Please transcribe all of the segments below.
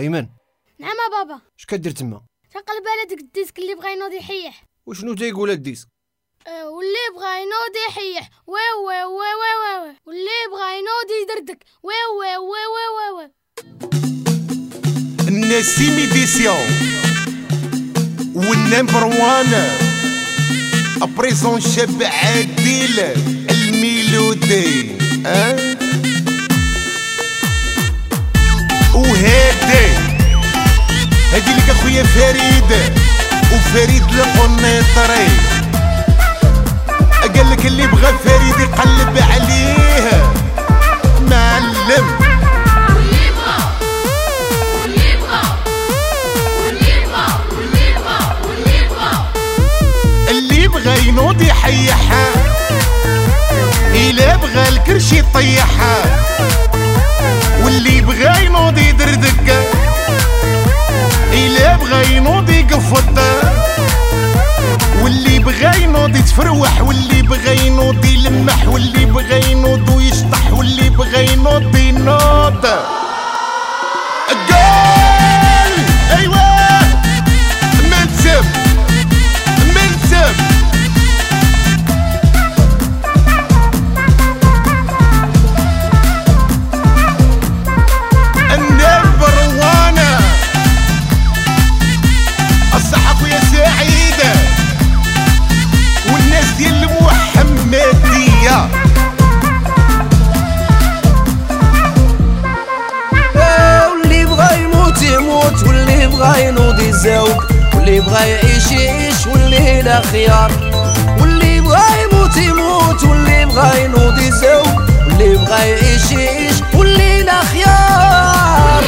ايمن. نعم بابا. اش كدير تما؟ تنقلب على ديك الديسك اللي بغا ينوض يحيح. وشنو تيقول الديسك؟ واللي بغا ينوض يحيح وي وي وي وي وي، واللي بغا ينوض يدردك وي وي وي وي وي. النسيم إديسيون والنمبر وان ابريزون شاب عادل الميلودي هادي لك اخويا فريد وفريد القنيطري. قالك اللي بغى فريد يقلب عليه معلم. اللي بغى ينوض يحيحها، إلا بغى الكرش يطيحها، واللي بغى ينوض يدردك، إلا بغى ينوض يقفط، واللي بغى ينوض يتفروح، واللي بغى ينوض يلمح، واللي بغى ينوض ويشطح، واللي بغى ينوض ينوض. قال ايوا منسب منسب. النمبر وانا الصحة خويا سعيدة والناس ديال المحمدية. واللي بغا يموت يموت، واللي بغا ينوض يزاوق، واللي بغا يعيش يعيش، واللي لا خيار. واللي بغا يموت يموت، واللي بغا ينوض يزاوق، واللي بغا يعيش يعيش، واللي لا خيار.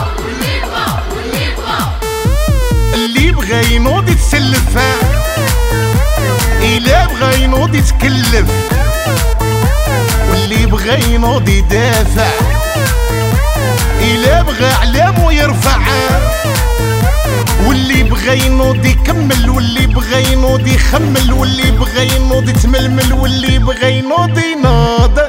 اللي بغى ينوض يتسلف، إلا بغى ينوض يتكلف، واللي بغى ينوض يدافع، إلا بغى علامو يرفع، واللي بغى ينوض يكمل، واللي بغى ينوض يخمل، واللي بغى ينوض يتململ، واللي بغى ينوض ينوض.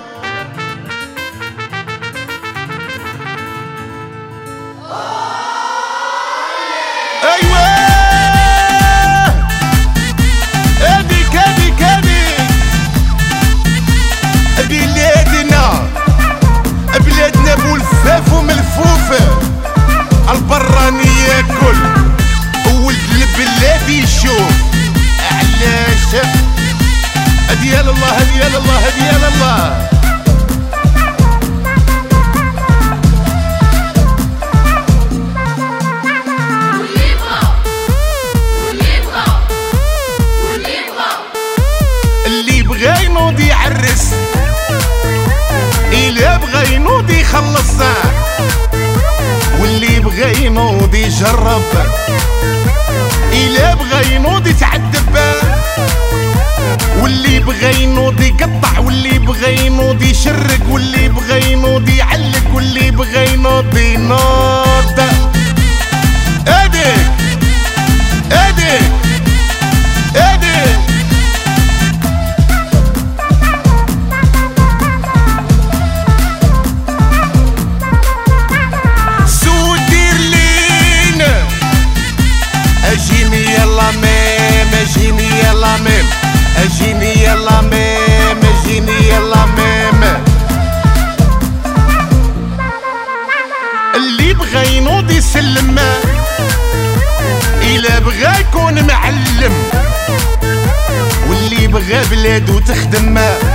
ايوه هذيك هذيك هذيك بلادنا بولفاف وملفوفه، البراني ياكل وولد البلاد يشوف. علاش ديال الله ديال الله ديال الله. اللي بغى ينوض يعرس، إلا بغى ينوض يخلص، واللي بغى ينوض يجرب، إلا بغى ينوض يتعذب، واللي بغى ينوض يقطع، واللي بغى ينوض يشرق، واللي بغى ينوض يعلق، واللي بغى ينوض ينوض. هاديك هاديك هاديك اجيني يلا ميم اجيني يلا ميم اجيني يلا ميم اجيني يلا ميم. اللي بغى ينوض يسلم، إلا بغى يكون معلم، واللي بغى بلادو تخدم،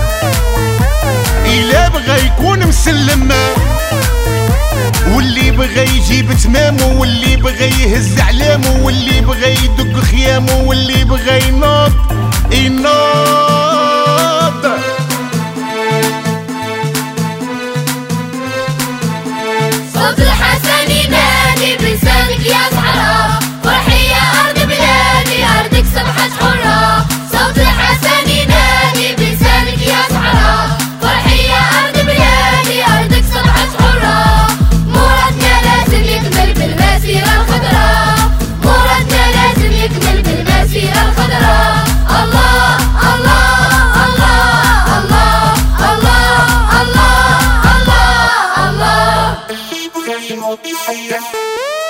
إلا بغى يكون مسلم، واللي بغى يجيب تمامو، واللي بغى يهز علامو، واللي بغى يدق خيامو، واللي بغى ينوض ينوض. صوت الحسن ينادي بلسانك يا صحراء، فرحي يا أرض بلادي أرضك صبحت حرة. صوت الحسن ينادي بلسانك يا صحراء، فرحي يا أرض بلادي أرضك صبحت حرة. مرادنا لازم يكمل بالمسيرة الخضراء، مرادنا لازم يكمل بالمسيرة الخضراء. الله الله الله الله الله الله الله الله.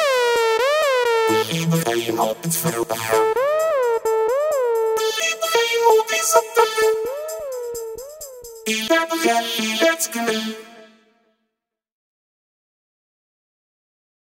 نوض تفرقها اللي بغى ينوض يسطر إذا بغى الليلة تكمل